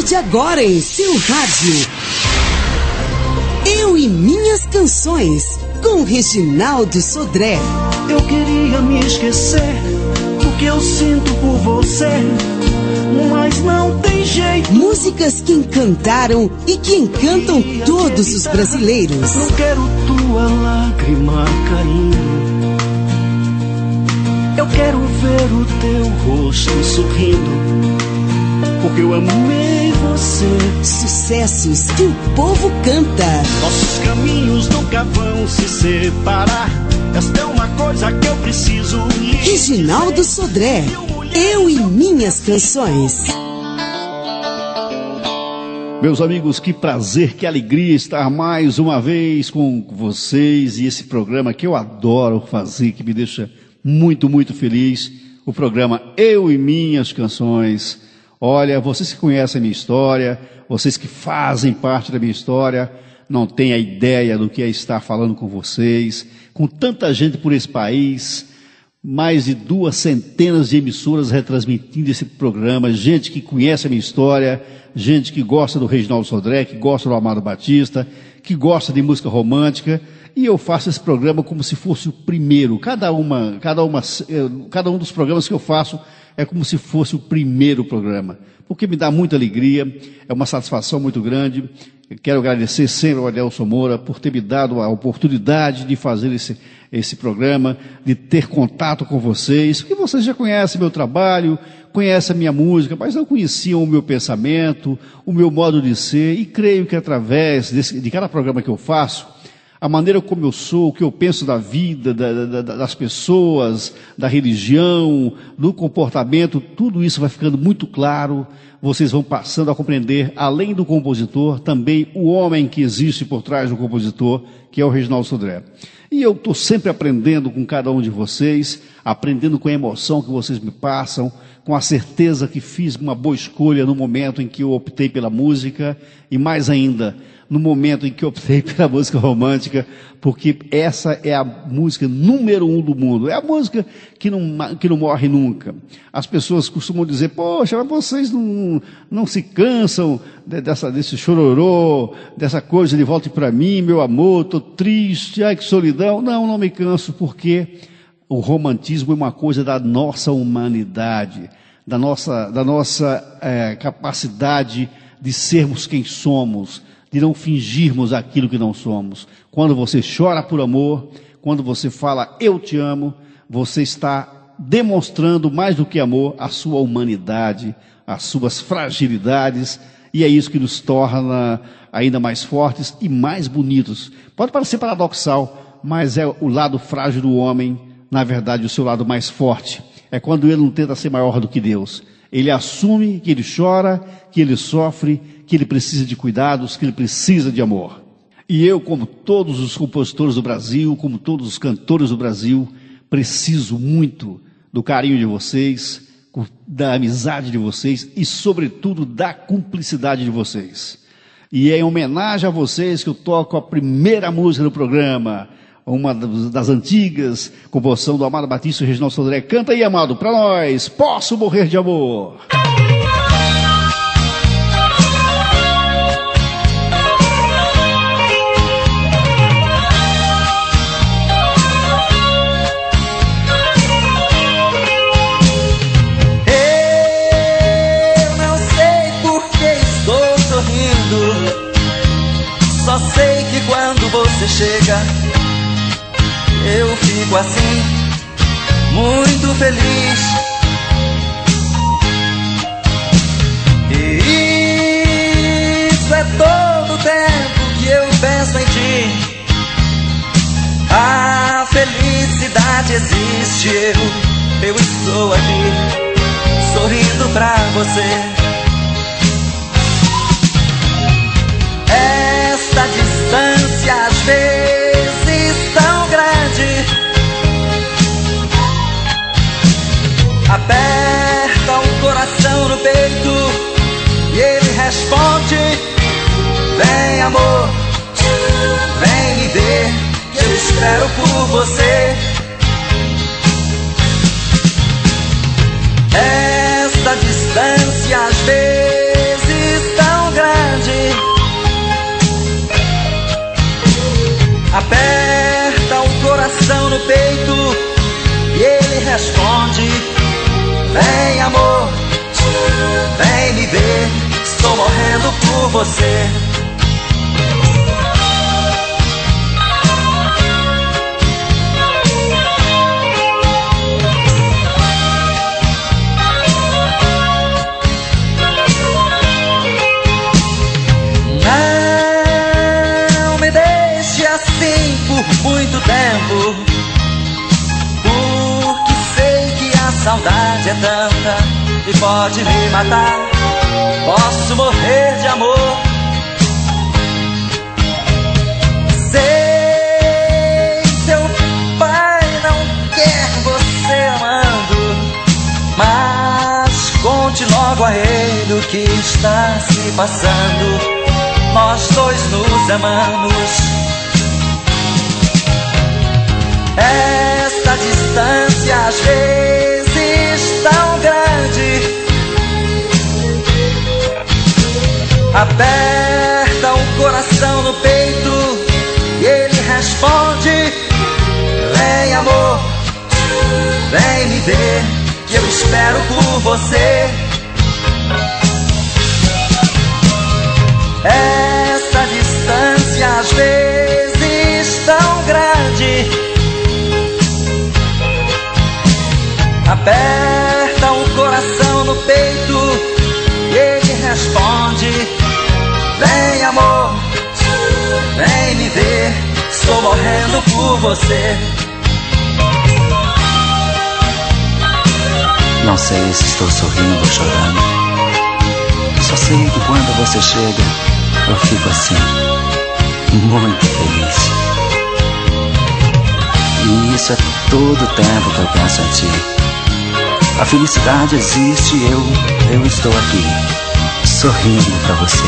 de agora em seu rádio. Eu e Minhas Canções, com Reginaldo Sodré. Eu queria me esquecer do que eu sinto por você, mas não tem jeito. Músicas que encantaram e que encantam todos os brasileiros. Não quero tua lágrima caindo, eu quero ver o teu rosto sorrindo, porque eu amei você. Sucessos que o povo canta. Nossos caminhos nunca vão se separar. Esta é uma coisa que eu preciso. Reginaldo Sodré, Eu e Minhas Canções. Meus amigos, que prazer, que alegria estar mais uma vez com vocês e esse programa que eu adoro fazer, que me deixa muito, muito feliz. O programa Eu e Minhas Canções. Olha, vocês que conhecem a minha história, vocês que fazem parte da minha história, não têm a ideia do que é estar falando com vocês, com tanta gente por esse país, mais de 200 de emissoras retransmitindo esse programa, gente que conhece a minha história, gente que gosta do Reginaldo Sodré, que gosta do Amado Batista, que gosta de música romântica, e eu faço esse programa como se fosse o primeiro. Cada um dos programas que eu faço é como se fosse o primeiro programa, porque me dá muita alegria, é uma satisfação muito grande. Eu quero agradecer sempre ao Adelson Moura por ter me dado a oportunidade de fazer esse programa, de ter contato com vocês, porque vocês já conhecem meu trabalho, conhecem a minha música, mas não conheciam o meu pensamento, o meu modo de ser, e creio que através de cada programa que eu faço, a maneira como eu sou, o que eu penso da vida, das pessoas, da religião, do comportamento, tudo isso vai ficando muito claro. Vocês vão passando a compreender, além do compositor, também o homem que existe por trás do compositor, que é o Reginaldo Sodré. E eu estou sempre aprendendo com cada um de vocês, aprendendo com a emoção que vocês me passam, com a certeza que fiz uma boa escolha no momento em que eu optei pela música, e mais ainda, no momento em que eu optei pela música romântica, porque essa é a música número 1 do mundo, é a música que não morre nunca. As pessoas costumam dizer, poxa, mas vocês não se cansam desse chororô, dessa coisa de volte para mim, meu amor, estou triste, ai que solidão. Não me canso, porque o romantismo é uma coisa da nossa humanidade, da nossa capacidade de sermos quem somos, de não fingirmos aquilo que não somos. Quando você chora por amor, quando você fala eu te amo, você está demonstrando mais do que amor a sua humanidade, as suas fragilidades, e é isso que nos torna ainda mais fortes e mais bonitos. Pode parecer paradoxal, mas é o lado frágil do homem, na verdade, o seu lado mais forte. É quando ele não tenta ser maior do que Deus. Ele assume que ele chora, que ele sofre, que ele precisa de cuidados, que ele precisa de amor. E eu, como todos os compositores do Brasil, como todos os cantores do Brasil, preciso muito do carinho de vocês, da amizade de vocês e, sobretudo, da cumplicidade de vocês. E é em homenagem a vocês que eu toco a primeira música do programa, uma das antigas, composição do Amado Batista e Reginaldo Sodré. Canta aí, Amado, pra nós, Posso Morrer de Amor. Só sei que quando você chega, eu fico assim, muito feliz. E isso é todo o tempo que eu penso em ti. A felicidade existe, eu estou aqui, sorrindo pra você. Esta distância às vezes tão grande aperta o coração no peito e ele responde: vem amor, vem me ver, que eu espero por você. Esta distância às vezes você. Não me deixe assim por muito tempo, porque sei que a saudade é tanta e pode me matar. Posso morrer de amor. Sei, seu pai não quer você amando, mas conte logo a ele o que está se passando. Nós dois nos amamos. Esta distância às vezes tão grande aperta o coração no peito e ele responde: vem amor, vem me ver, que eu espero por você. Essa distância às vezes tão grande aperta o coração no peito e ele responde: vem amor, vem me ver, estou morrendo por você. Não sei se estou sorrindo ou chorando, só sei que quando você chega eu fico assim, muito feliz. E isso é todo o tempo que eu penso em ti. A felicidade existe e eu estou aqui, sorrindo pra você.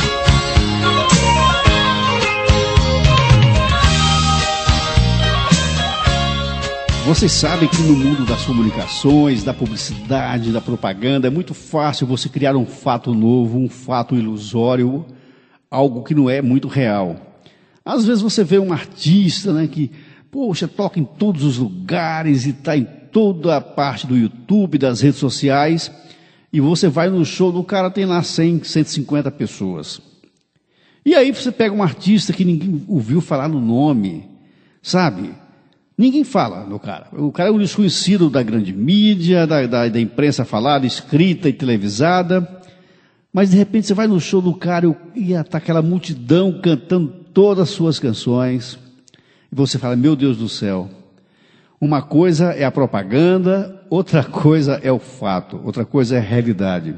Vocês sabem que no mundo das comunicações, da publicidade, da propaganda, é muito fácil você criar um fato novo, um fato ilusório, algo que não é muito real. Às vezes você vê um artista, né, que, poxa, toca em todos os lugares e está em toda a parte do YouTube, das redes sociais, e você vai no show do cara, tem lá 100, 150 pessoas. E aí você pega um artista que ninguém ouviu falar no nome, sabe? Ninguém fala do cara. O cara é um desconhecido da grande mídia, da imprensa falada, escrita e televisada. Mas de repente você vai no show do cara e está aquela multidão cantando todas as suas canções. E você fala, meu Deus do céu. Uma coisa é a propaganda, outra coisa é o fato, outra coisa é a realidade.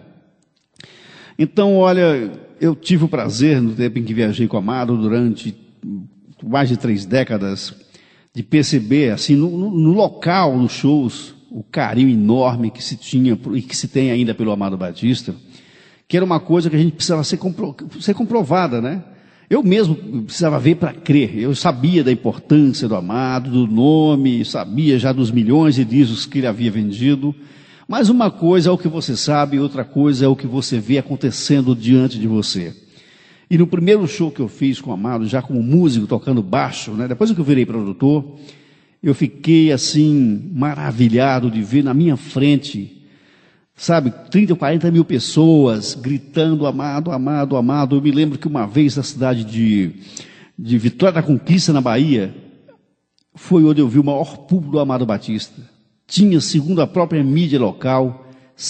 Então, olha, eu tive o prazer, no tempo em que viajei com o Amado, durante mais de 3 décadas, de perceber, assim, no local, nos shows, o carinho enorme que se tinha e que se tem ainda pelo Amado Batista, que era uma coisa que a gente precisava ser comprovada, né? Eu mesmo precisava ver para crer. Eu sabia da importância do Amado, do nome, sabia já dos milhões de discos que ele havia vendido, mas uma coisa é o que você sabe, outra coisa é o que você vê acontecendo diante de você. E no primeiro show que eu fiz com o Amado, já como músico, tocando baixo, né? Depois que eu virei produtor, eu fiquei assim, maravilhado de ver na minha frente, sabe, 30 ou 40 mil pessoas gritando Amado, Amado, Amado. Eu me lembro que uma vez na cidade de Vitória da Conquista, na Bahia, foi onde eu vi o maior público do Amado Batista. Tinha, segundo a própria mídia local,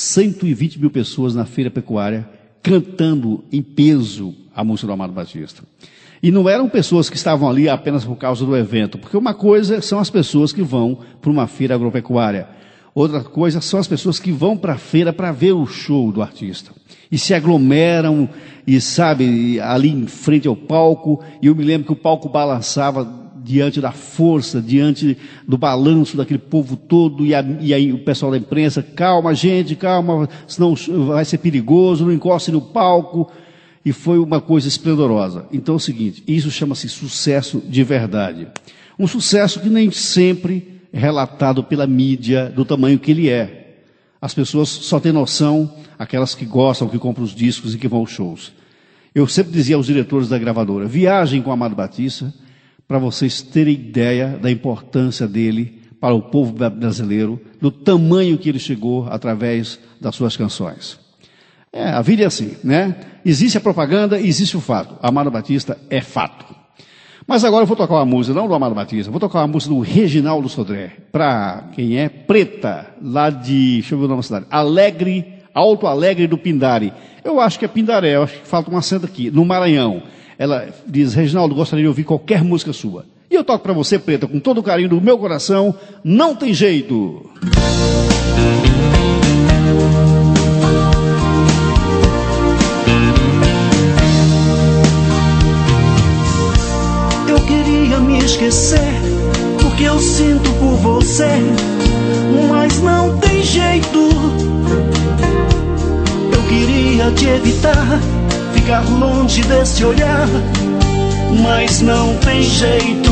120 mil pessoas na feira pecuária, cantando em peso a música do Amado Batista. E não eram pessoas que estavam ali apenas por causa do evento, porque uma coisa são as pessoas que vão para uma feira agropecuária, outra coisa são as pessoas que vão para a feira para ver o show do artista. E se aglomeram, e sabe, ali em frente ao palco, e eu me lembro que o palco balançava diante da força, diante do balanço daquele povo todo, e aí o pessoal da imprensa, calma gente, calma, senão vai ser perigoso, não encoste no palco. E foi uma coisa esplendorosa. Então é o seguinte, isso chama-se sucesso de verdade. Um sucesso que nem sempre é relatado pela mídia do tamanho que ele é. As pessoas só têm noção, aquelas que gostam, que compram os discos e que vão aos shows. Eu sempre dizia aos diretores da gravadora, viajem com o Amado Batista, para vocês terem ideia da importância dele para o povo brasileiro, do tamanho que ele chegou através das suas canções. A vida é assim, né? Existe a propaganda, existe o fato. Amado Batista é fato. Mas agora eu vou tocar uma música, não do Amado Batista, vou tocar uma música do Reginaldo Sodré, para quem é Preta, lá de, deixa eu ver o nome da cidade, Alto Alegre do Pindare. Eu acho que é Pindaré, eu acho que falta um acento aqui, no Maranhão. Ela diz, Reginaldo, gostaria de ouvir qualquer música sua. E eu toco para você, Preta, com todo o carinho do meu coração, Não Tem Jeito. Eu queria me esquecer do que eu sinto por você, mas não tem jeito. Eu queria te evitar, ficar longe desse olhar, mas não tem jeito.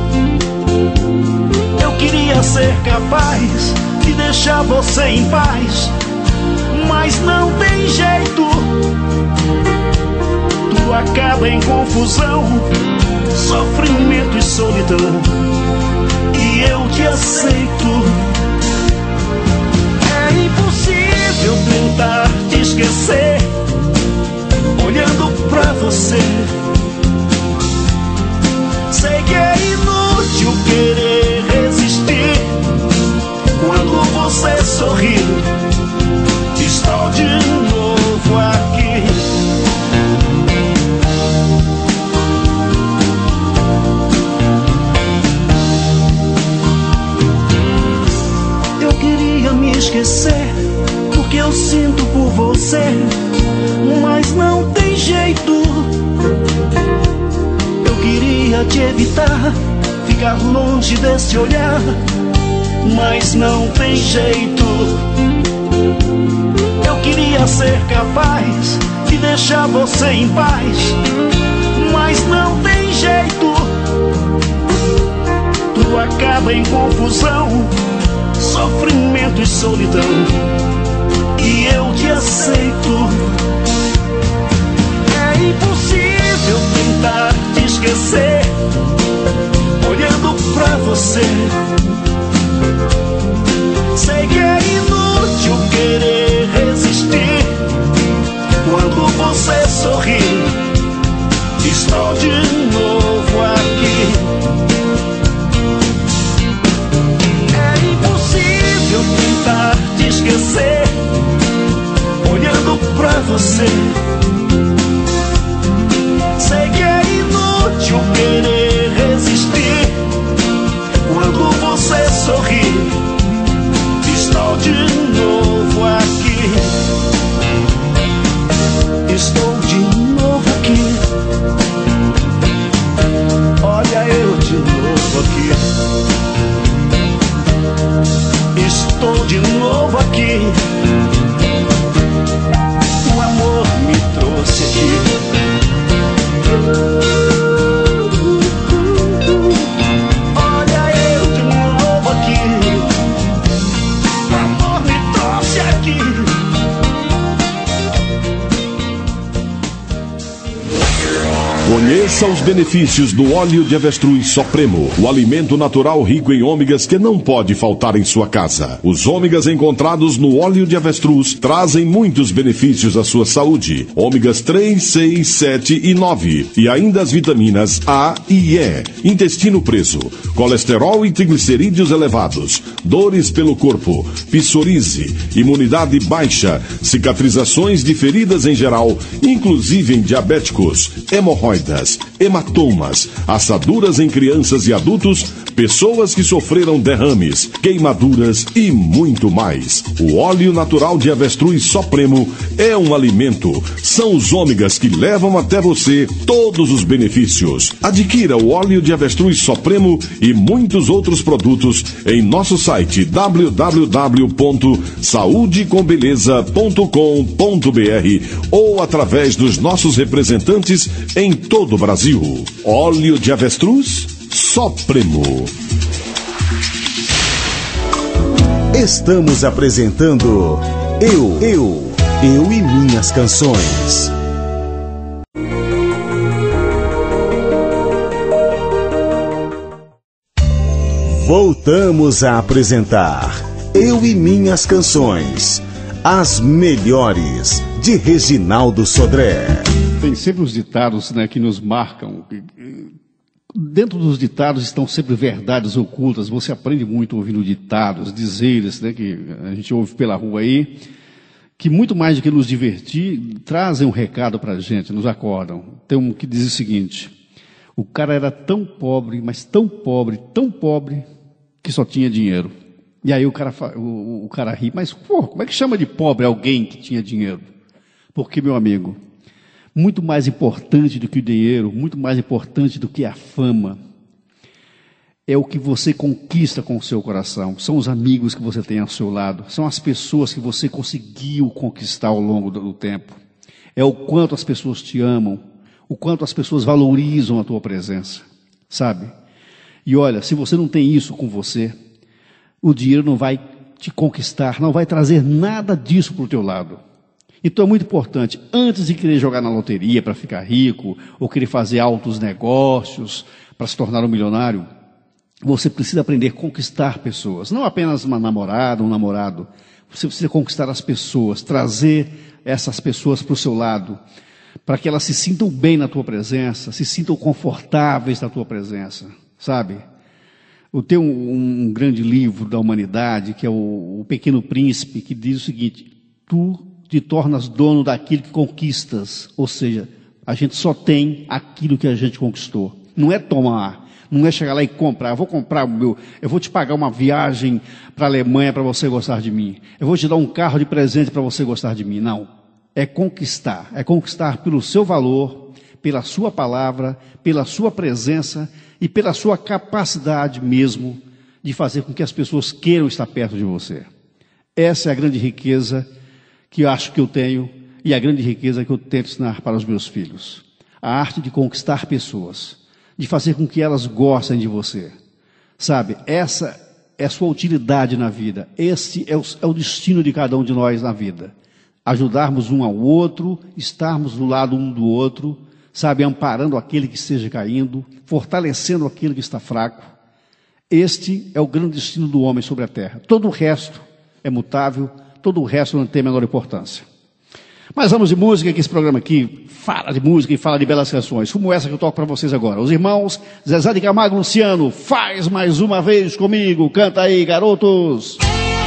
Eu queria ser capaz de deixar você em paz, mas não tem jeito. Tudo acaba em confusão, sofrimento e solidão, e eu te aceito. É impossível tentar te esquecer, olhando pra você. Sei que é inútil querer resistir quando você sorri. Estou de novo aqui. Eu queria me esquecer do que eu sinto por você, mas não tem jeito. Queria te evitar, ficar longe desse olhar, mas não tem jeito. Eu queria ser capaz de deixar você em paz, mas não tem jeito. Tudo acaba em confusão, sofrimento e solidão, e eu te aceito. É impossível tentar te esquecer, olhando pra você. Sei que é inútil querer resistir quando você sorri. Estou de novo aqui. É impossível tentar te esquecer, olhando pra você. Sei que é inútil querer resistir quando você sorri. Estou de novo aqui. Estou de novo aqui. Olha eu de novo aqui. Estou de novo aqui. O amor me trouxe aqui. Olha eu de novo aqui. O amor me trouxe aqui. Conheça os benefícios do óleo de avestruz Supremo, o alimento natural rico em ômegas que não pode faltar em sua casa. Os ômegas encontrados no óleo de avestruz trazem muitos benefícios à sua saúde. Ômegas 3, 6, 7 e 9. E ainda as vitaminas A e E. Intestino preso, colesterol e triglicerídeos elevados, dores pelo corpo, psoríase, imunidade baixa, cicatrizações de feridas em geral, inclusive em diabéticos, hemorroidas, hematomas, assaduras em crianças e adultos, pessoas que sofreram derrames, queimaduras e muito mais. O óleo natural de avestruz Supremo é um alimento. São os ômegas que levam até você todos os benefícios. Adquira o óleo de avestruz Supremo e muitos outros produtos em nosso site www.saudecombeleza.com.br ou através dos nossos representantes em todo o Brasil. Óleo de avestruz Supremo. Estamos apresentando Eu e Minhas Canções. Voltamos a apresentar Eu e Minhas Canções. As melhores, de Reginaldo Sodré. Tem sempre os ditados, né, que nos marcam. Dentro dos ditados estão sempre verdades ocultas. Você aprende muito ouvindo ditados, dizeres, né, que a gente ouve pela rua aí, que muito mais do que nos divertir, trazem um recado para a gente, nos acordam. Tem um que diz o seguinte: o cara era tão pobre, mas tão pobre, que só tinha dinheiro. E aí o cara ri, mas pô, como é que chama de pobre alguém que tinha dinheiro? Porque, meu amigo, muito mais importante do que o dinheiro, muito mais importante do que a fama, é o que você conquista com o seu coração. São os amigos que você tem ao seu lado, são as pessoas que você conseguiu conquistar ao longo do tempo. É o quanto as pessoas te amam, o quanto as pessoas valorizam a tua presença, sabe? E olha, se você não tem isso com você, o dinheiro não vai te conquistar, não vai trazer nada disso para o teu lado. Então é muito importante, antes de querer jogar na loteria para ficar rico, ou querer fazer altos negócios para se tornar um milionário, você precisa aprender a conquistar pessoas. Não apenas uma namorada, um namorado. Você precisa conquistar as pessoas, trazer essas pessoas para o seu lado, para que elas se sintam bem na tua presença, se sintam confortáveis na tua presença, sabe? Tem um grande livro da humanidade, que é o Pequeno Príncipe, que diz o seguinte: tu te tornas dono daquilo que conquistas. Ou seja, a gente só tem aquilo que a gente conquistou. Não é tomar, não é chegar lá e comprar. Eu vou te pagar uma viagem para a Alemanha para você gostar de mim. Eu vou te dar um carro de presente para você gostar de mim. Não. É conquistar pelo seu valor, pela sua palavra, pela sua presença e pela sua capacidade mesmo de fazer com que as pessoas queiram estar perto de você. Essa é a grande riqueza que eu acho que eu tenho e a grande riqueza que eu tento ensinar para os meus filhos. A arte de conquistar pessoas, de fazer com que elas gostem de você. Sabe, essa é a sua utilidade na vida. Esse é o destino de cada um de nós na vida. Ajudarmos um ao outro, estarmos do lado um do outro, sabe, amparando aquele que esteja caindo, fortalecendo aquele que está fraco. Este é o grande destino do homem sobre a terra. Todo o resto é mutável, todo o resto não tem a menor importância. Mas vamos de música, que esse programa aqui fala de música e fala de belas canções, como essa que eu toco para vocês agora. Os irmãos Zezé de Camargo e Luciano, faz mais uma vez comigo, canta aí, garotos!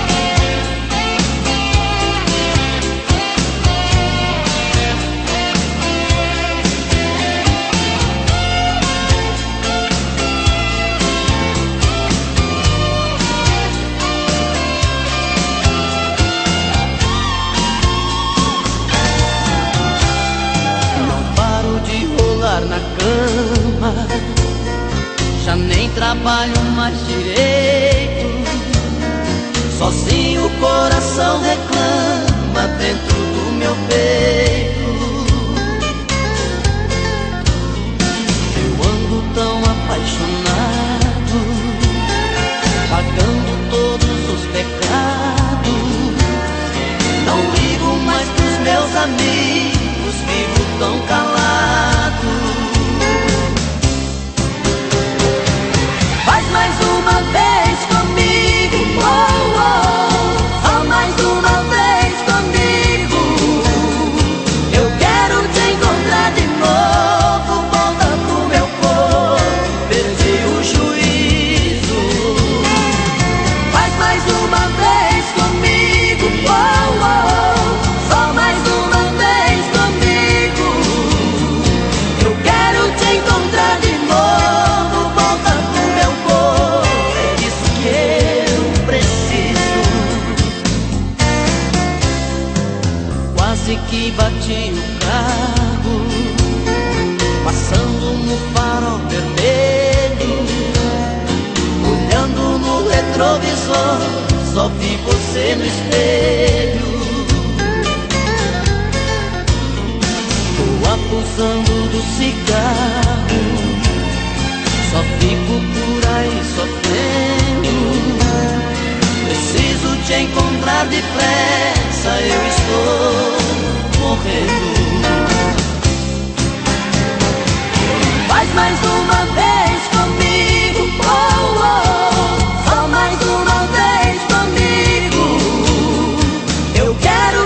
Já nem trabalho mais direito, sozinho o coração reclama dentro do meu peito. Eu ando tão apaixonado, pagando todos os pecados. Não ligo mais pros meus amigos, vivo tão calado. Mais uma vez comigo, oh, oh, só mais uma vez comigo. Eu quero te encontrar de novo, volta pro meu corpo, perdi o juízo. Faz mais uma vez comigo, oh, oh, só mais uma vez comigo. Eu quero te encontrar de novo, volta pro meu corpo. Que bati o carro, passando no farol vermelho, olhando no retrovisor, só vi você no espelho. Tô abusando do cigarro, só fico por aí sofrendo. Preciso te encontrar depressa, eu estou morrendo. Faz mais uma vez comigo, oh, oh, só mais uma vez comigo. Eu quero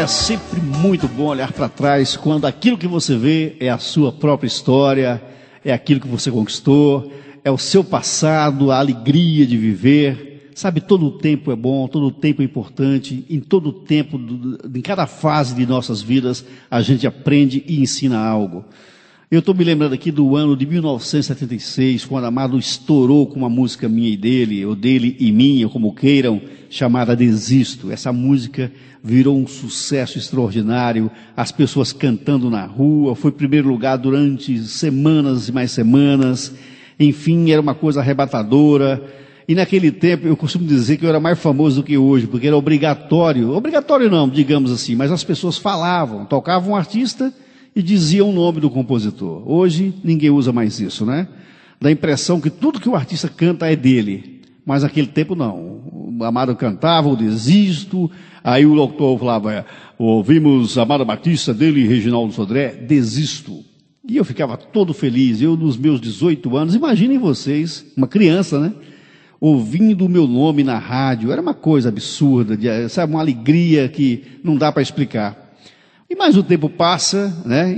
É sempre muito bom olhar para trás quando aquilo que você vê é a sua própria história, é aquilo que você conquistou, é o seu passado, a alegria de viver. Sabe, todo o tempo é bom, todo o tempo é importante, em todo o tempo, em cada fase de nossas vidas, a gente aprende e ensina algo. Eu estou me lembrando aqui do ano de 1976, quando Amado estourou com uma música minha e dele, ou dele e minha, como queiram, chamada Desisto. Essa música virou um sucesso extraordinário, as pessoas cantando na rua, foi primeiro lugar durante semanas e mais semanas, enfim, era uma coisa arrebatadora. E naquele tempo, eu costumo dizer que eu era mais famoso do que hoje, porque era obrigatório não, digamos assim, mas as pessoas falavam, tocavam um artista e diziam o nome do compositor. Hoje, ninguém usa mais isso, né? Dá a impressão que tudo que o artista canta é dele, mas naquele tempo não. O Amado cantava, o Desisto, aí o locutor falava, ouvimos Amado Batista, dele e Reginaldo Sodré, Desisto. E eu ficava todo feliz, eu nos meus 18 anos, imaginem vocês, uma criança, né? Ouvindo o meu nome na rádio, era uma coisa absurda, sabe, uma alegria que não dá para explicar. E mais o tempo passa, né,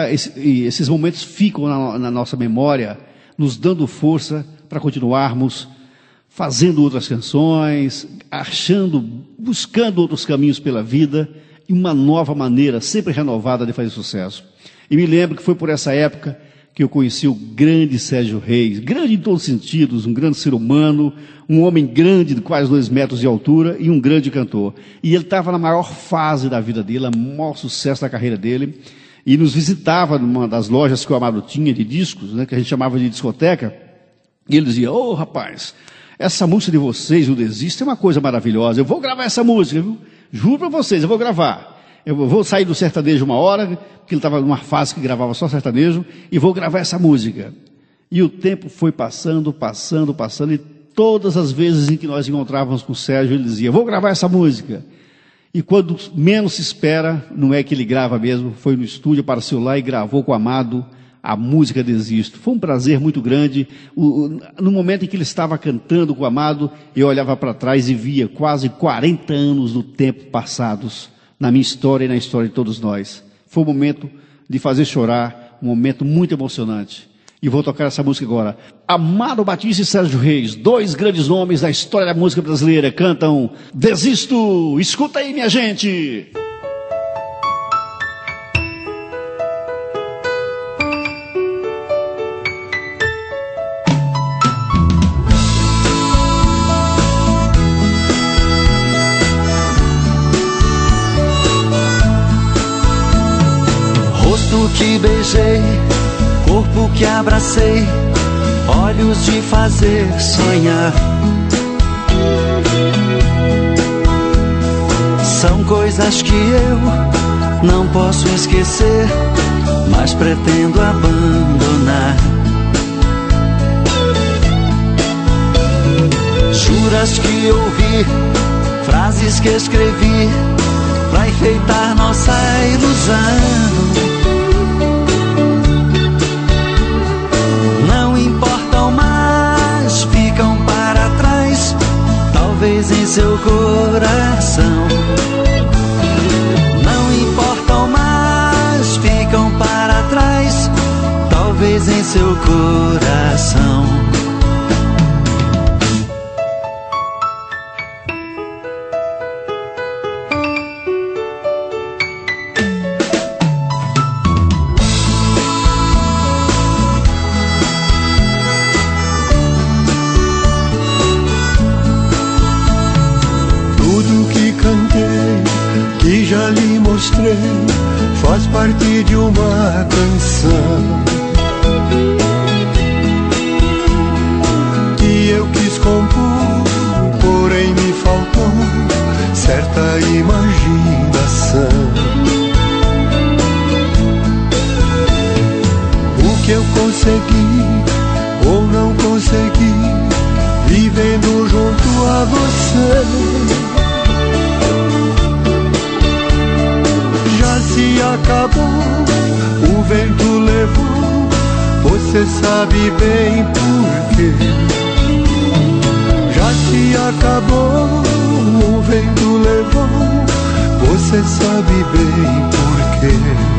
e esses momentos ficam na nossa memória, nos dando força para continuarmos fazendo outras canções, buscando outros caminhos pela vida, e uma nova maneira, sempre renovada, de fazer sucesso. E me lembro que foi por essa época que eu conheci o grande Sérgio Reis, grande em todos os sentidos, um grande ser humano, um homem grande, de quase 2 metros de altura, e um grande cantor. E ele estava na maior fase da vida dele, o maior sucesso da carreira dele, e nos visitava numa das lojas que o Amado tinha de discos, né, que a gente chamava de discoteca, e ele dizia, rapaz, essa música de vocês, o Desisto, é uma coisa maravilhosa, eu vou gravar essa música, viu? Juro para vocês, eu vou gravar. Eu vou sair do sertanejo uma hora, porque ele estava numa fase que gravava só sertanejo, e vou gravar essa música. E o tempo foi passando, e todas as vezes em que nós encontrávamos com o Sérgio, ele dizia, vou gravar essa música. E quando menos se espera, não é que ele grava mesmo, foi no estúdio para celular e gravou com o Amado a música Desisto. Foi um prazer muito grande. No momento em que ele estava cantando com o Amado, eu olhava para trás e via quase 40 anos do tempo passados, na minha história e na história de todos nós. Foi um momento de fazer chorar, um momento muito emocionante. E vou tocar essa música agora. Amado Batista e Sérgio Reis, 2 grandes nomes da história da música brasileira, cantam Desisto. Escuta aí, minha gente! Que beijei, corpo que abracei, olhos de fazer sonhar. São coisas que eu não posso esquecer, mas pretendo abandonar. Juras que ouvi, frases que escrevi, pra enfeitar nossa ilusão. Ficam para trás, talvez em seu coração. Não importam mais, ficam para trás, talvez em seu coração. Já lhe mostrei, faz parte de uma canção que eu quis compor, porém me faltou certa imaginação. O que eu consegui ou não consegui, vivendo junto a você, se acabou, o vento levou, você sabe bem por quê. Já se acabou, o vento levou, Você sabe bem por quê.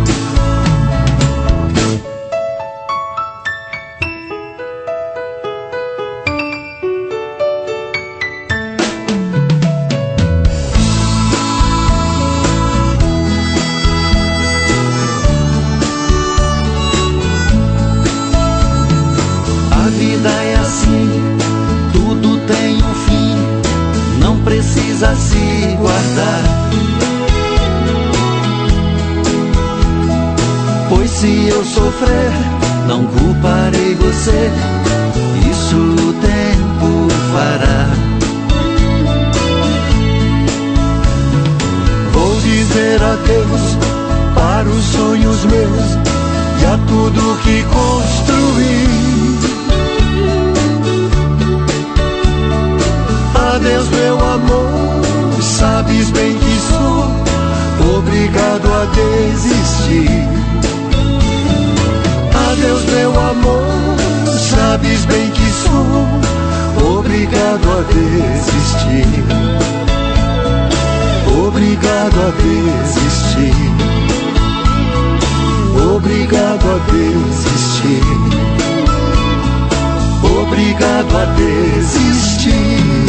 A vida é assim, tudo tem um fim, não precisa se guardar. Pois se eu sofrer, não culparei você, isso o tempo fará. Vou dizer adeus para os sonhos meus e a tudo que construí. Adeus, meu amor, sabes bem que sou obrigado a desistir. Adeus, meu amor, sabes bem que sou obrigado a desistir. Obrigado a desistir. Obrigado a desistir. Obrigado a desistir.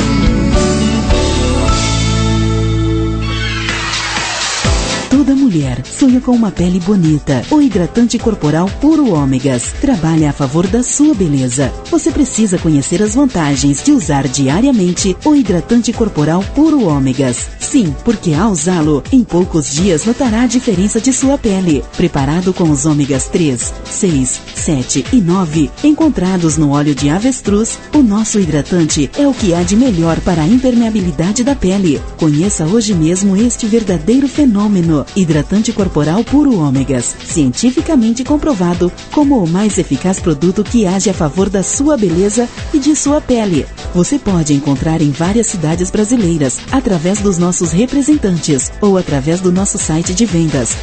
Toda mulher sonha com uma pele bonita. O hidratante corporal Puro Ômegas trabalha a favor da sua beleza. Você precisa conhecer as vantagens de usar diariamente o hidratante corporal Puro Ômegas. Sim, porque ao usá-lo, em poucos dias notará a diferença de sua pele. Preparado com os ômegas 3, 6, 7 e 9, encontrados no óleo de avestruz, o nosso hidratante é o que há de melhor para a impermeabilidade da pele. Conheça hoje mesmo este verdadeiro fenômeno. Hidratante corporal Puro Ômegas, cientificamente comprovado como o mais eficaz produto que age a favor da sua beleza e de sua pele. Você pode encontrar em várias cidades brasileiras, através dos nossos representantes ou através do nosso site de vendas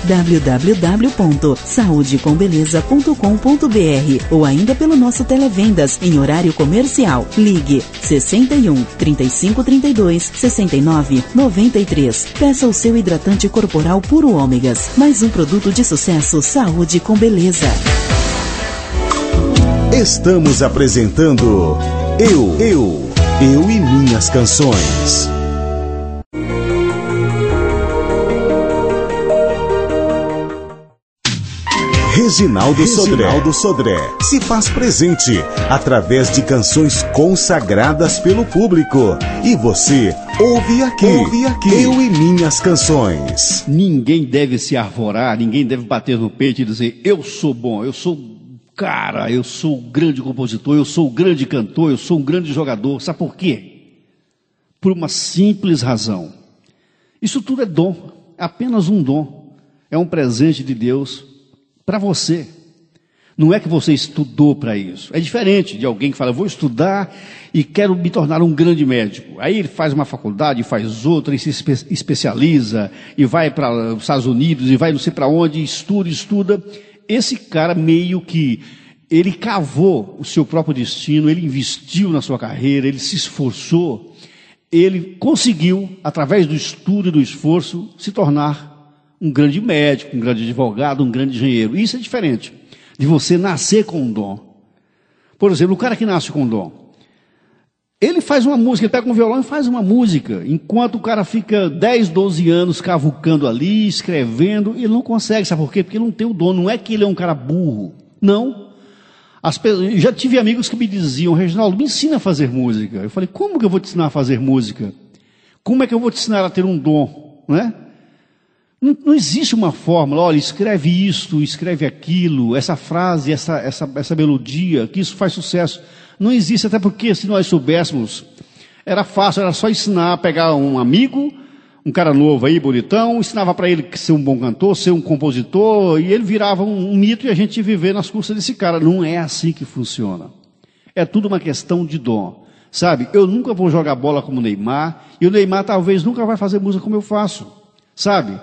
www.saudecombeleza.com.br ou ainda pelo nosso televendas em horário comercial. Ligue 61 35 32 69 93. Peça o seu hidratante corporal Puro Ômegas, mais um produto de sucesso Saúde com Beleza. Estamos apresentando Eu e Minhas Canções. Reginaldo Sodré se faz presente através de canções consagradas pelo público. E você ouve aqui. Eu e Minhas Canções. Ninguém deve se arvorar, ninguém deve bater no peito e dizer: eu sou bom, eu sou cara, eu sou o grande compositor, eu sou o grande cantor, eu sou um grande jogador. Sabe por quê? Por uma simples razão. Isso tudo é dom, é apenas um dom. É um presente de Deus para você. Não é que você estudou para isso. É diferente de alguém que fala: vou estudar e quero me tornar um grande médico. Aí ele faz uma faculdade, faz outra e se especializa e vai para os Estados Unidos e vai não sei para onde, estuda. Esse cara meio que ele cavou o seu próprio destino, ele investiu na sua carreira, ele se esforçou, ele conseguiu, através do estudo e do esforço, se tornar um grande médico, um grande advogado, um grande engenheiro. Isso é diferente de você nascer com um dom. Por exemplo, o cara que nasce com um dom, ele faz uma música, ele pega um violão e faz uma música, enquanto o cara fica 10, 12 anos cavucando ali, escrevendo, ele não consegue. Sabe por quê? Porque ele não tem o dom. Não é que ele é um cara burro, não. Já tive amigos que me diziam: Reginaldo, me ensina a fazer música. Eu falei: como que eu vou te ensinar a fazer música? Como é que eu vou te ensinar a ter um dom? Não é? Não existe uma fórmula: olha, escreve isto, escreve aquilo, essa frase, essa melodia, que isso faz sucesso. Não existe, até porque se nós soubéssemos, era fácil, era só ensinar, pegar um amigo, um cara novo aí, bonitão, ensinava para ele ser um bom cantor, ser um compositor, e ele virava um mito e a gente ia viver nas custas desse cara. Não é assim que funciona. É tudo uma questão de dom. Sabe, eu nunca vou jogar bola como o Neymar, e o Neymar talvez nunca vai fazer música como eu faço. Sabe?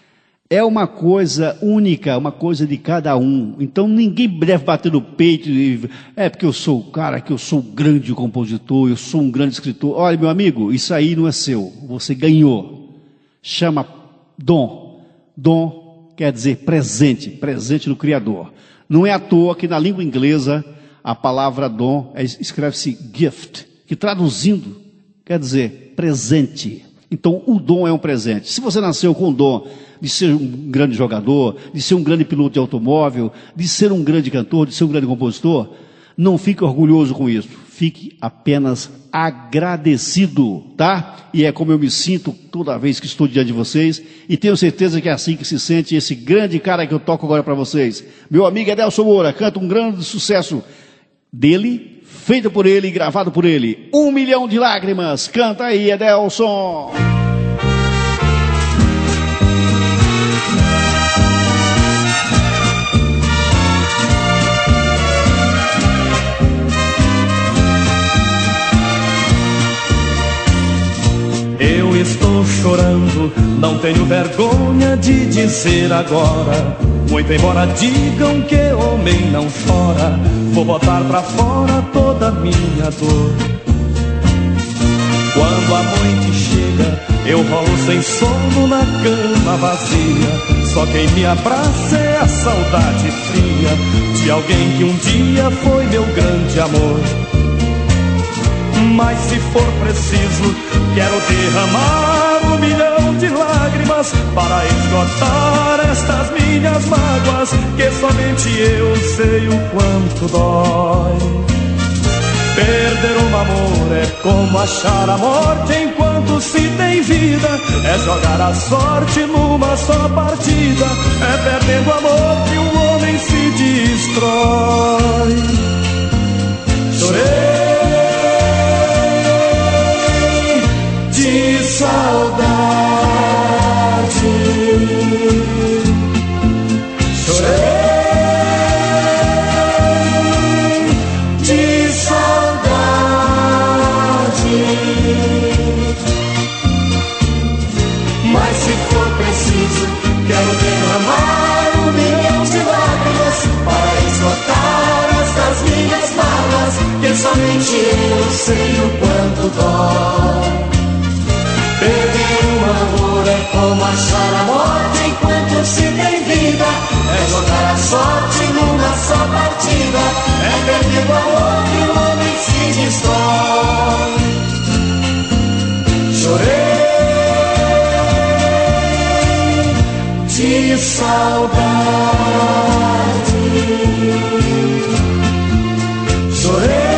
É uma coisa única, uma coisa de cada um. Então ninguém deve bater no peito e porque eu sou o cara, que eu sou um grande compositor, eu sou um grande escritor. Olha, meu amigo, isso aí não é seu. Você ganhou. Chama Dom. Dom quer dizer presente, presente do Criador. Não é à toa que na língua inglesa a palavra dom escreve-se gift, que traduzindo quer dizer presente. Então o dom é um presente. Se você nasceu com o dom de ser um grande jogador, de ser um grande piloto de automóvel, de ser um grande cantor, de ser um grande compositor, não fique orgulhoso com isso. Fique apenas agradecido, tá? E é como eu me sinto toda vez que estou diante de vocês, e tenho certeza que é assim que se sente esse grande cara que eu toco agora para vocês. Meu amigo Edelson Moura canta um grande sucesso dele, feito por ele e gravado por ele. 1 milhão de lágrimas. Canta aí, Edelson. Eu estou chorando, não tenho vergonha de dizer agora. Muito embora digam que homem não chora, vou botar pra fora toda a minha dor. Quando a noite chega, eu rolo sem sono na cama vazia. Só quem me abraça é a saudade fria de alguém que um dia foi meu grande amor. Mas se for preciso, quero derramar 1 milhão de lágrimas para esgotar estas minhas mágoas, que somente eu sei o quanto dói. Perder um amor é como achar a morte enquanto se tem vida. É jogar a sorte numa só partida. É perdendo amor que um homem se destrói. Chorei de saudade, chorei de saudade, mas se for preciso, quero derramar 1 milhão de lágrimas para esgotar estas minhas mágoas, que somente eu sei o quanto dói. Perder um amor é como achar a morte enquanto se tem vida. É jogar a sorte numa só partida. É perder o amor que o homem se destrói. Chorei de saudade. Chorei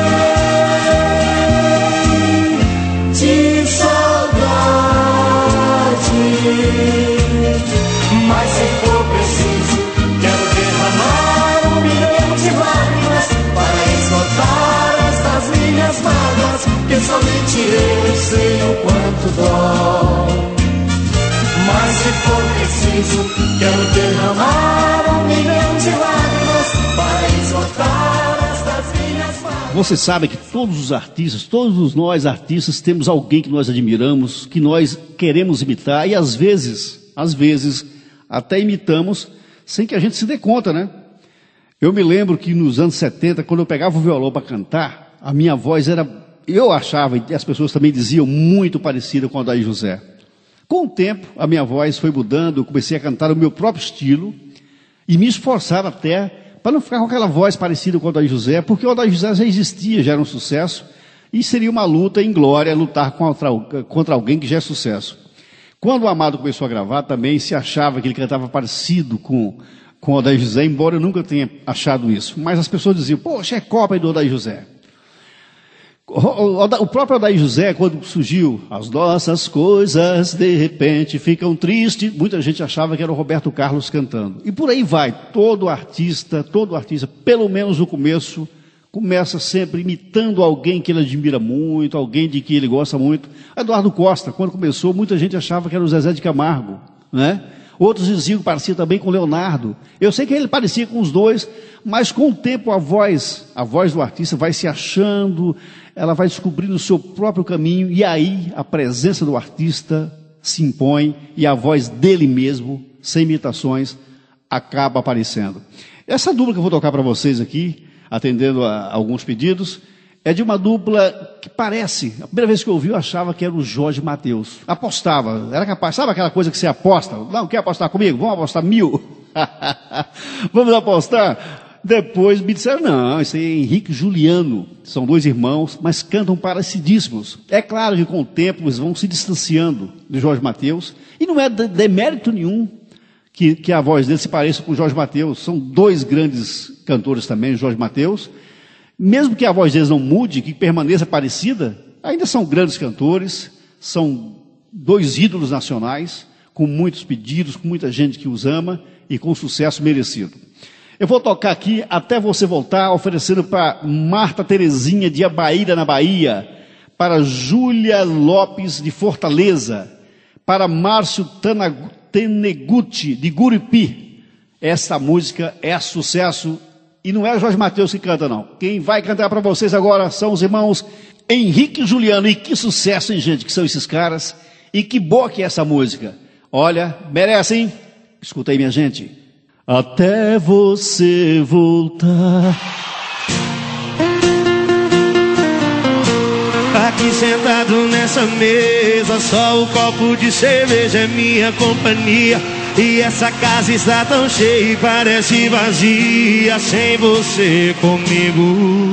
mas se for preciso, quero derramar 1 milhão de lágrimas para esgotar estas minhas mágoas, que somente eu sei o quanto dói. Mas se for preciso, quero derramar 1 milhão de lágrimas para esgotar estas minhas mágoas. Você sabe que todos os artistas, todos nós artistas, temos alguém que nós admiramos, que nós queremos imitar, e às vezes até imitamos sem que a gente se dê conta, né? Eu me lembro que nos anos 70, quando eu pegava o violão para cantar, a minha voz era, eu achava, e as pessoas também diziam, muito parecida com a Odair José. Com o tempo, a minha voz foi mudando, eu comecei a cantar o meu próprio estilo, e me esforçava até para não ficar com aquela voz parecida com a Odair José, porque o Odair José já existia, já era um sucesso, e seria uma luta em glória lutar contra alguém que já é sucesso. Quando o Amado começou a gravar, também se achava que ele cantava parecido com o Odair José, embora eu nunca tenha achado isso. Mas as pessoas diziam, poxa, é cópia do Odair José. O próprio Odair José, quando surgiu, as nossas coisas de repente ficam tristes, muita gente achava que era o Roberto Carlos cantando. E por aí vai, todo artista, pelo menos no começo, começa sempre imitando alguém que ele admira muito, alguém de que ele gosta muito. Eduardo Costa, quando começou, muita gente achava que era o Zezé de Camargo, né? Outros diziam que parecia também com o Leonardo. Eu sei que ele parecia com os dois, mas com o tempo a voz do artista vai se achando, ela vai descobrindo o seu próprio caminho, e aí a presença do artista se impõe, e a voz dele mesmo, sem imitações, acaba aparecendo. Essa dupla que eu vou tocar para vocês aqui, atendendo a alguns pedidos, é de uma dupla que parece, a primeira vez que eu ouvi eu achava que era o Jorge Mateus. Apostava, era capaz, sabe aquela coisa que você aposta? Não, quer apostar comigo? Vamos apostar 1.000? Vamos apostar? Depois me disseram, não, esse aí é Henrique e Juliano, são 2 irmãos, mas cantam parecidíssimos. É claro que com o tempo eles vão se distanciando de Jorge Mateus, e não é demérito nenhum que a voz dele se pareça com o Jorge Mateus. São 2 grandes cantores também, Jorge Mateus. Mesmo que a voz deles não mude, que permaneça parecida, ainda são grandes cantores, são 2 ídolos nacionais, com muitos pedidos, com muita gente que os ama e com sucesso merecido. Eu vou tocar aqui até você voltar, oferecendo para Marta Terezinha de Abaíra, na Bahia, para Júlia Lopes de Fortaleza, para Márcio Teneguti de Guripi. Essa música é sucesso. E não é Jorge Mateus que canta, não. Quem vai cantar para vocês agora são os irmãos Henrique e Juliano. E que sucesso, hein, gente, que são esses caras. E que boa que é essa música. Olha, merecem. Escuta aí, minha gente. Até você voltar. Aqui sentado nessa mesa, só o copo de cerveja é minha companhia. E essa casa está tão cheia e parece vazia sem você comigo.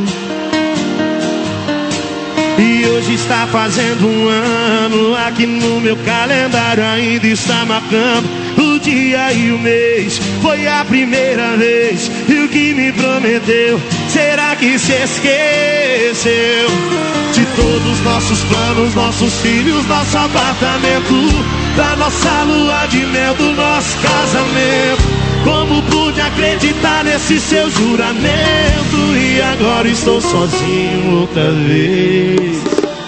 E hoje está fazendo 1 ano, aqui no meu calendário ainda está marcando o dia e o mês. Foi a primeira vez, e o que me prometeu, será que se esqueceu? De todos os nossos planos, nossos filhos, nosso apartamento, da nossa lua de mel, do nosso casamento. Como pude acreditar nesse seu juramento? E agora estou sozinho outra vez.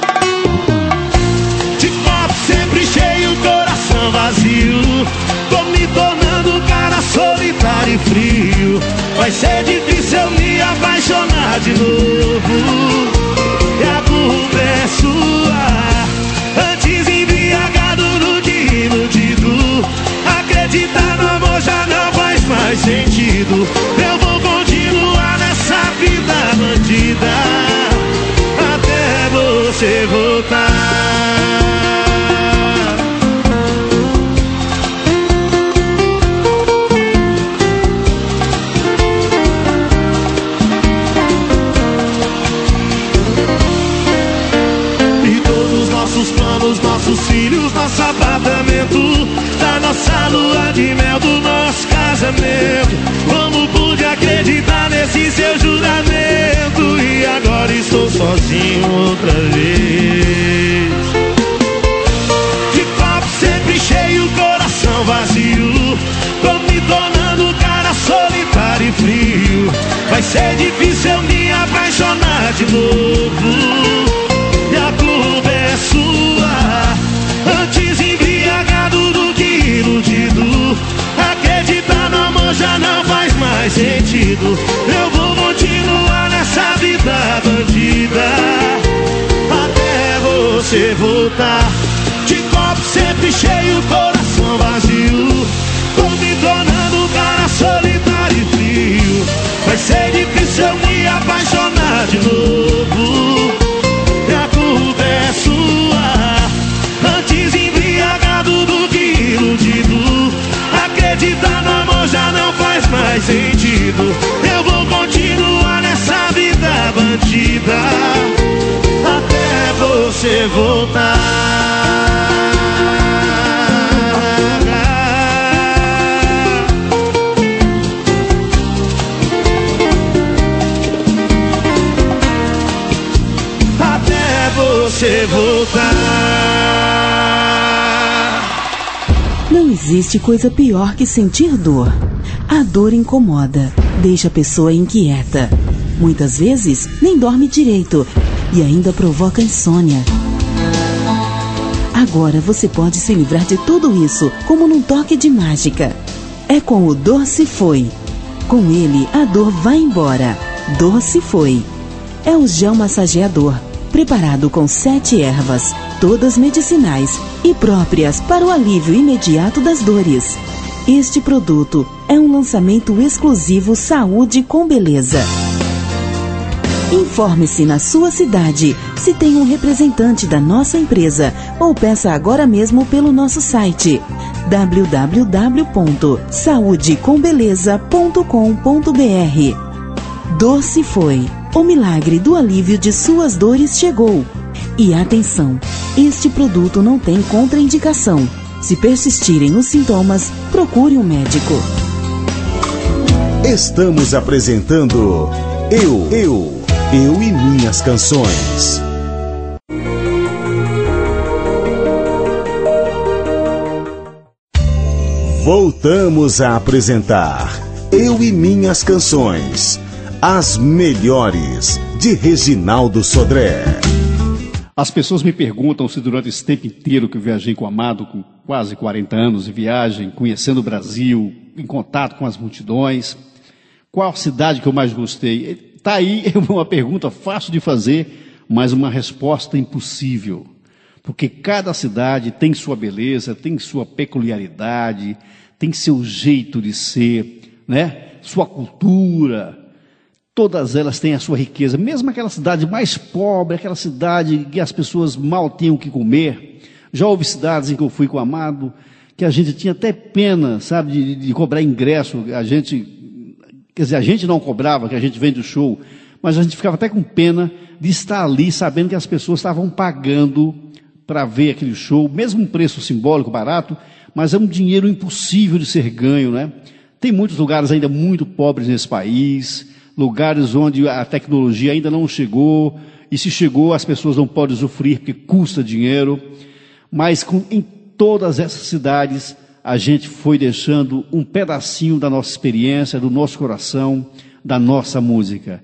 De copo sempre cheio, coração vazio, tô me tornando um cara solitário e frio. Vai ser difícil eu me apaixonar de novo. E a culpa é sua. Antes embriagado do que iludido, acreditar no amor já não faz mais sentido. Eu vou continuar nessa vida bandida até você voltar. Nossos filhos, nosso apartamento, da nossa lua de mel, do nosso casamento. Como pude acreditar nesse seu juramento? E agora estou sozinho outra vez. De copo sempre cheio, coração vazio, tô me tornando um cara solitário e frio. Vai ser difícil eu me apaixonar de novo. E a culpa é sua. Antes embriagado do que iludido, acreditar no amor já não faz mais sentido. Eu vou continuar nessa vida bandida até você voltar. De copo sempre cheio, coração vazio, tô me tornando um cara solitário e frio. Vai ser difícil eu me apaixonar de novo. E a culpa é sua. Antes embriagado do que iludido, acreditar no amor já não faz mais sentido. Eu vou continuar nessa vida bandida até você voltar. Até você voltar. Não existe coisa pior que sentir dor. A dor incomoda, deixa a pessoa inquieta. Muitas vezes nem dorme direito e ainda provoca insônia. Agora você pode se livrar de tudo isso como num toque de mágica. É com o Dor Se Foi. Com ele a dor vai embora. Dor Se Foi. É o gel massageador, preparado com 7 ervas, todas medicinais e próprias para o alívio imediato das dores. Este produto é um lançamento exclusivo Saúde com Beleza. Informe-se na sua cidade se tem um representante da nossa empresa ou peça agora mesmo pelo nosso site www.saudecombeleza.com.br. Doce foi. O milagre do alívio de suas dores chegou. E atenção, este produto não tem contraindicação. Se persistirem os sintomas, procure um médico. Estamos apresentando Eu e Minhas Canções. Voltamos a apresentar Eu e Minhas Canções, as melhores de Reginaldo Sodré. As pessoas me perguntam se durante esse tempo inteiro que eu viajei com o Amado, com quase 40 anos de viagem, conhecendo o Brasil, em contato com as multidões, qual cidade que eu mais gostei? Está aí uma pergunta fácil de fazer, mas uma resposta impossível. Porque cada cidade tem sua beleza, tem sua peculiaridade, tem seu jeito de ser, né? Sua cultura. Todas elas têm a sua riqueza. Mesmo aquela cidade mais pobre, aquela cidade que as pessoas mal tinham o que comer. Já houve cidades em que eu fui com o Amado, que a gente tinha até pena, sabe, de cobrar ingresso. A gente não cobrava, que a gente vende o show, mas a gente ficava até com pena de estar ali, sabendo que as pessoas estavam pagando para ver aquele show, mesmo um preço simbólico, barato, mas é um dinheiro impossível de ser ganho, né? Tem muitos lugares ainda muito pobres nesse país, lugares onde a tecnologia ainda não chegou, e se chegou as pessoas não podem usufruir porque custa dinheiro, mas em todas essas cidades a gente foi deixando um pedacinho da nossa experiência, do nosso coração, da nossa música.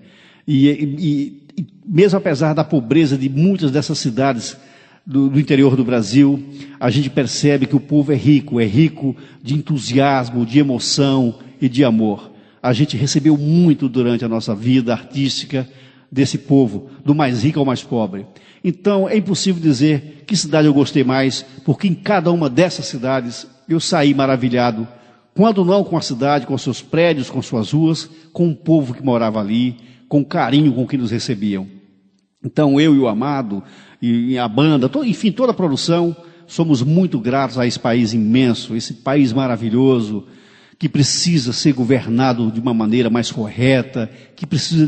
E mesmo apesar da pobreza de muitas dessas cidades do interior do Brasil, a gente percebe que o povo é rico de entusiasmo, de emoção e de amor. A gente recebeu muito durante a nossa vida artística desse povo, do mais rico ao mais pobre. Então é impossível dizer que cidade eu gostei mais, porque em cada uma dessas cidades eu saí maravilhado, quando não com a cidade, com seus prédios, com suas ruas, com o povo que morava ali, com o carinho com que nos recebiam. Então eu e o Amado, e a banda, enfim, toda a produção, somos muito gratos a esse país imenso, esse país maravilhoso, que precisa ser governado de uma maneira mais correta, que precisa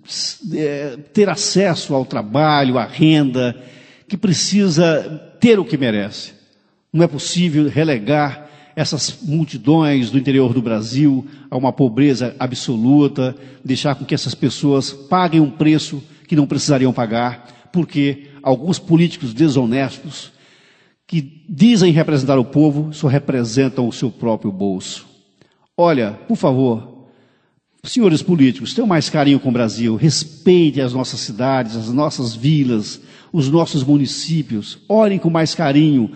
ter acesso ao trabalho, à renda, que precisa ter o que merece. Não é possível relegar essas multidões do interior do Brasil a uma pobreza absoluta, deixar com que essas pessoas paguem um preço que não precisariam pagar, porque alguns políticos desonestos, que dizem representar o povo, só representam o seu próprio bolso. Olha, por favor, senhores políticos, tenham mais carinho com o Brasil, respeitem as nossas cidades, as nossas vilas, os nossos municípios, olhem com mais carinho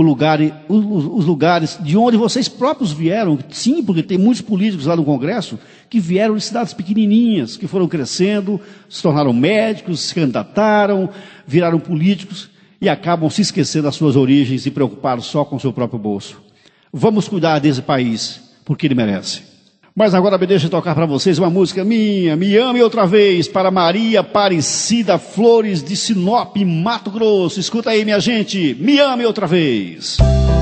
os lugares de onde vocês próprios vieram. Sim, porque tem muitos políticos lá no Congresso que vieram de cidades pequenininhas, que foram crescendo, se tornaram médicos, se candidataram, viraram políticos e acabam se esquecendo das suas origens e preocupados só com o seu próprio bolso. Vamos cuidar desse país, porque ele merece. Mas agora me deixa tocar para vocês uma música minha, Me Ame Outra Vez, para Maria Aparecida Flores de Sinop, Mato Grosso. Escuta aí, minha gente, Me Ame Outra Vez.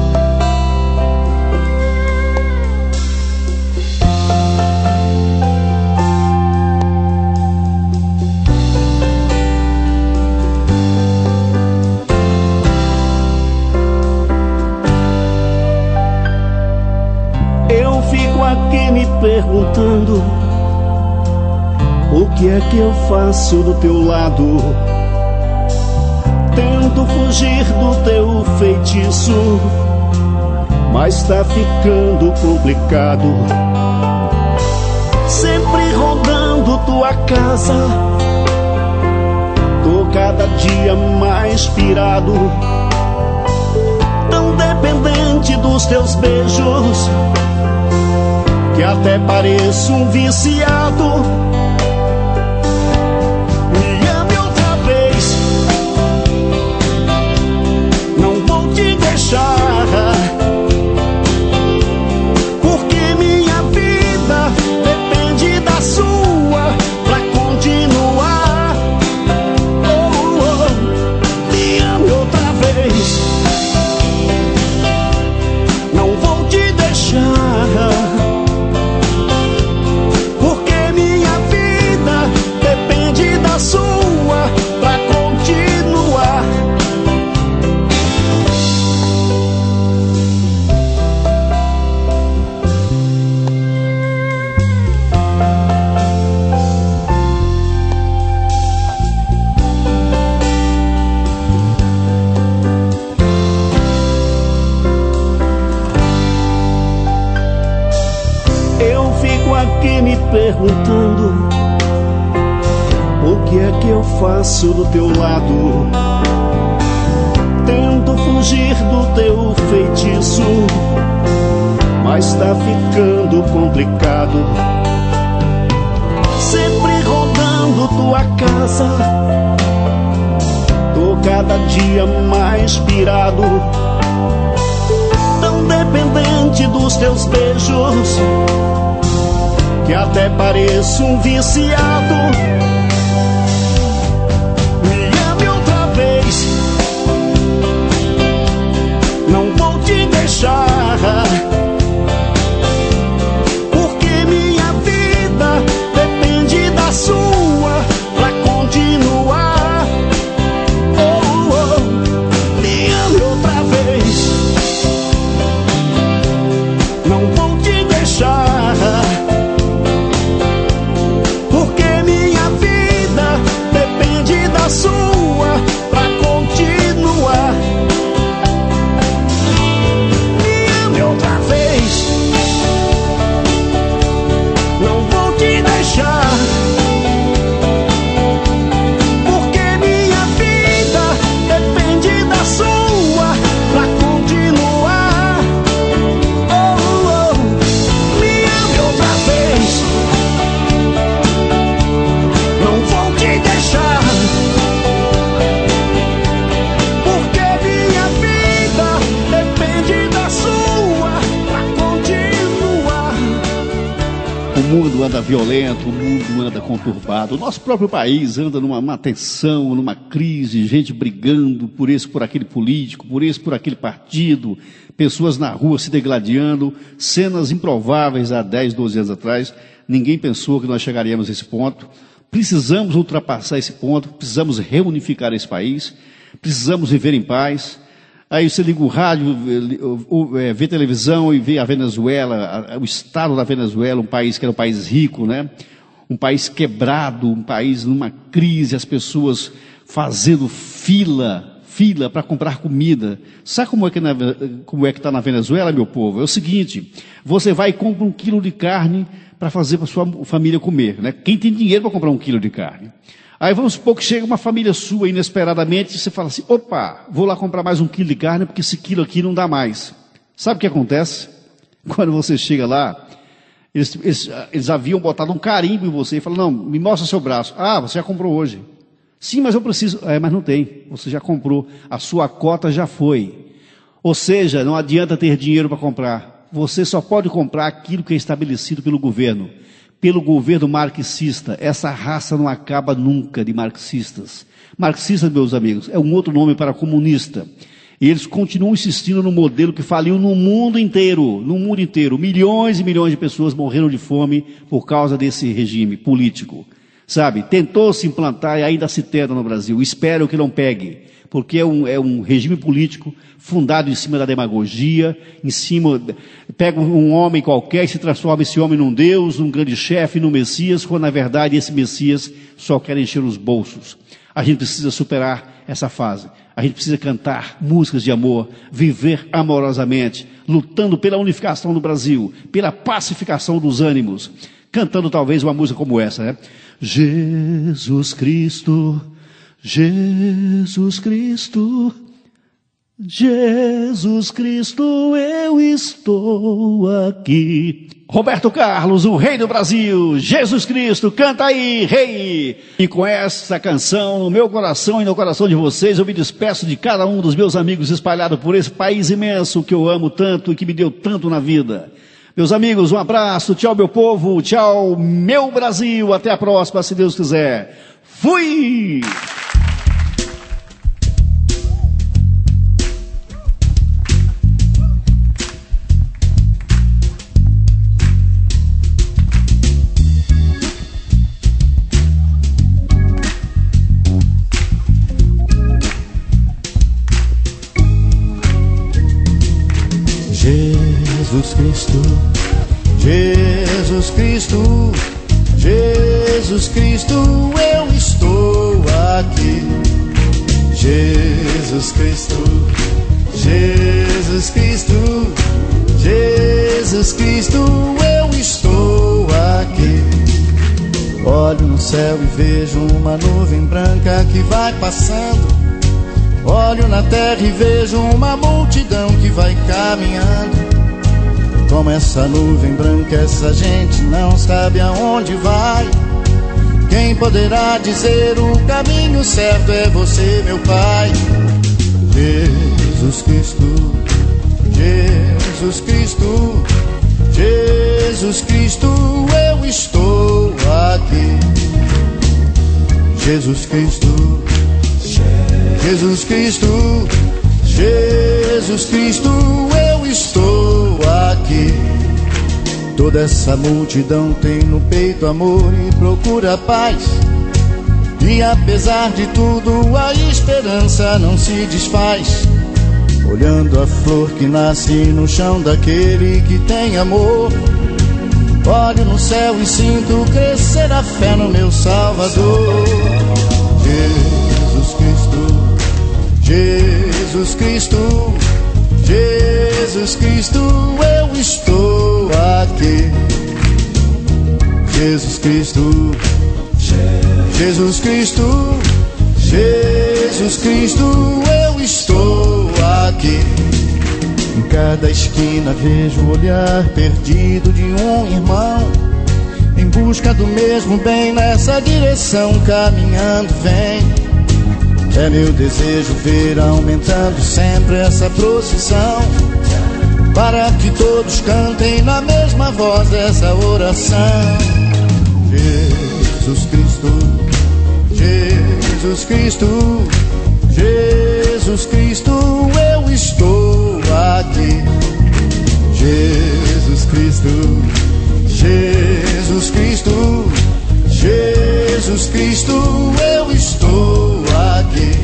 Aqui me perguntando o que é que eu faço do teu lado, tento fugir do teu feitiço, mas tá ficando complicado. Sempre rodando tua casa, tô cada dia mais pirado, tão dependente dos teus beijos que até pareço um viciado. Me ame outra vez, não vou te deixar, porque minha vida depende da sua pra continuar. perguntando o que é que eu faço do teu lado. Tento fugir do teu feitiço, mas tá ficando complicado. Sempre rodando tua casa, tô cada dia mais pirado. Tão dependente dos teus beijos que até pareço um viciado. Me ame outra vez, não vou te deixar, porque minha vida depende da sua pra continuar. Oh, oh, me ame outra vez, não vou te deixar, porque minha vida depende da sua pra continuar. Me ame outra vez, não vou te deixar, porque minha vida depende da sua pra continuar. Oh, oh, me ame outra vez, não vou te deixar, porque minha vida depende da sua pra continuar. O mundo anda violento, o mundo anda conturbado. O nosso próprio país anda numa tensão, numa crise, gente brigando por esse, por aquele político, por esse, por aquele partido, pessoas na rua se degladiando, cenas improváveis há 10, 12 anos atrás. Ninguém pensou que nós chegaríamos a esse ponto. Precisamos ultrapassar esse ponto, precisamos reunificar esse país, precisamos viver em paz. Aí você liga o rádio, vê televisão e vê a Venezuela, o estado da Venezuela, um país que era um país rico, né? Um país quebrado, um país numa crise, as pessoas fazendo fila para comprar comida. Sabe como é que está na Venezuela, meu povo? É o seguinte, você vai e compra 1 quilo de carne para fazer para sua família comer, né? Quem tem dinheiro para comprar 1 quilo de carne? Aí vamos supor que chega uma família sua inesperadamente e você fala assim, opa, vou lá comprar mais 1 quilo de carne porque esse quilo aqui não dá mais. Sabe o que acontece? Quando você chega lá, eles haviam botado um carimbo em você e falaram, não, me mostra seu braço. Ah, você já comprou hoje. Sim, mas eu preciso. Mas não tem, você já comprou, a sua cota já foi. Ou seja, não adianta ter dinheiro para comprar. Você só pode comprar aquilo que é estabelecido pelo governo marxista. Essa raça não acaba nunca de marxistas. Marxistas, meus amigos, é um outro nome para comunista. E eles continuam insistindo no modelo que faliu no mundo inteiro. No mundo inteiro. Milhões e milhões de pessoas morreram de fome por causa desse regime político. Sabe? Tentou se implantar e ainda se tenta no Brasil. Espero que não pegue. Porque é um regime político fundado em cima da demagogia, pega um homem qualquer e se transforma esse homem num Deus, num grande chefe, num Messias, quando na verdade esse Messias só quer encher os bolsos. A gente precisa superar essa fase. A gente precisa cantar músicas de amor, viver amorosamente, lutando pela unificação do Brasil, pela pacificação dos ânimos, cantando talvez uma música como essa, né? Jesus Cristo, Jesus Cristo, Jesus Cristo, eu estou aqui. Roberto Carlos, o rei do Brasil, Jesus Cristo, canta aí, rei! E com essa canção no meu coração e no coração de vocês, eu me despeço de cada um dos meus amigos espalhados por esse país imenso que eu amo tanto e que me deu tanto na vida. Meus amigos, um abraço, tchau meu povo, tchau meu Brasil, até a próxima, se Deus quiser. Fui! Jesus Cristo, Jesus Cristo, Jesus Cristo, eu estou aqui. Jesus Cristo, Jesus Cristo, Jesus Cristo, eu estou aqui. céu e vejo uma nuvem branca que vai passando. Olho na terra e vejo uma multidão que vai caminhando. Como essa nuvem branca, essa gente não sabe aonde vai. Quem poderá dizer o caminho certo é você, meu Pai. Jesus Cristo, Jesus Cristo, Jesus Cristo, eu estou aqui. Jesus Cristo, Jesus Cristo, Jesus Cristo, eu estou aqui. Toda essa multidão tem no peito amor e procura paz. E apesar de tudo, a esperança não se desfaz. Olhando a flor que nasce no chão daquele que tem amor, olho no céu e sinto crescer a fé no meu Salvador. Jesus Cristo, Jesus Cristo, Jesus Cristo, eu estou aqui. Jesus Cristo, Jesus Cristo, Jesus Cristo, eu estou aqui. Em cada esquina vejo o olhar perdido de um irmão, em busca do mesmo bem, nessa direção caminhando vem. É meu desejo ver aumentando sempre essa procissão, para que todos cantem na mesma voz essa oração. Jesus Cristo, Jesus Cristo, Jesus Cristo, eu estou aqui. Jesus Cristo, Jesus Cristo, Jesus Cristo, eu estou aqui.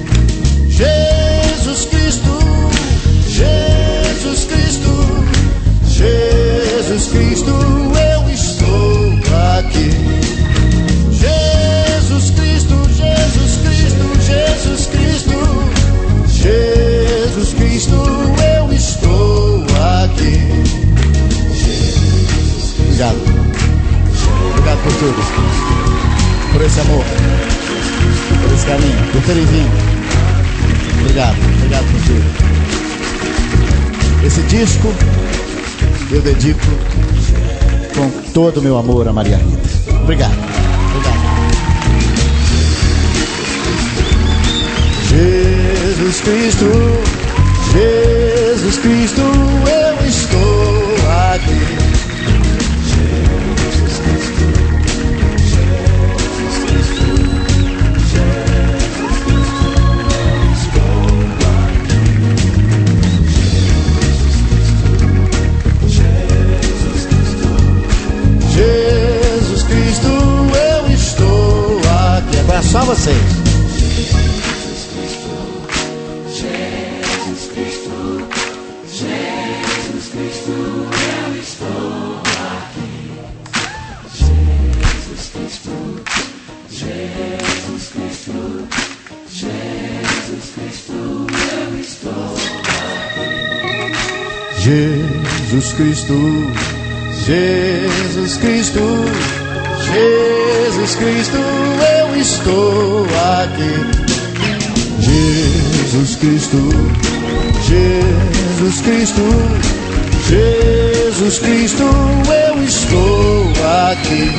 Jesus Cristo, Jesus Cristo, Jesus Cristo, eu estou aqui. Jesus Cristo, Jesus Cristo, Jesus Cristo, Jesus Cristo, eu estou aqui. Obrigado. Obrigado por tudo. Por esse amor, por esse carinho, por terem vindo. Obrigado, obrigado por tudo. Esse disco eu dedico com todo o meu amor a Maria Rita. Obrigado, obrigado. Jesus Cristo, Jesus Cristo, eu estou aqui. Agora só vocês. Jesus Cristo, Jesus Cristo, eu estou aqui. Jesus Cristo, Jesus Cristo, Jesus Cristo, eu estou aqui. Jesus Cristo, Jesus Cristo, Jesus Cristo, eu estou aqui. Jesus Cristo, Jesus Cristo, Jesus Cristo, eu estou aqui.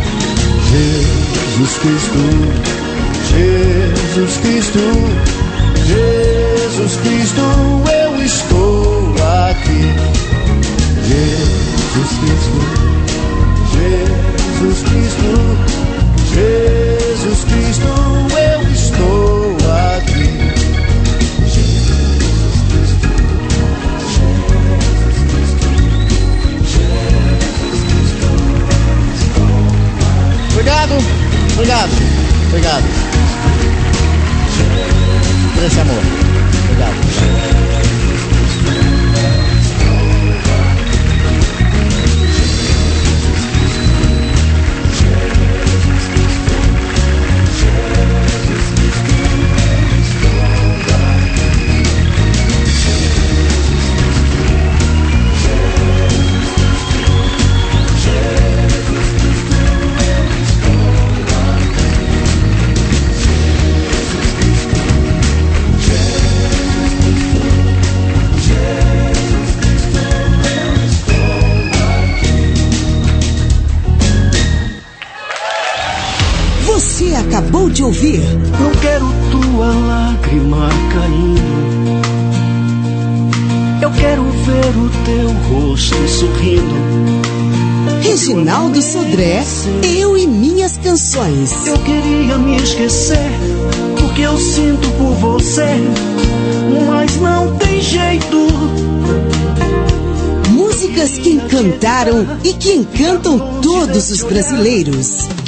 Jesus Cristo, Jesus Cristo, Jesus Cristo, eu estou aqui. Jesus Cristo, Jesus Cristo, Jesus Cristo, eu estou aqui. Jesus Cristo, Jesus Cristo, Jesus Cristo, eu estou aqui. Obrigado, obrigado, obrigado por esse amor. Obrigado. ouvir. Não quero tua lágrima caindo, eu quero ver o teu rosto sorrindo. Reginaldo Sodré, eu e minhas canções. Eu queria me esquecer, porque eu sinto por você, mas não tem jeito. Músicas que encantaram e que encantam todos os brasileiros.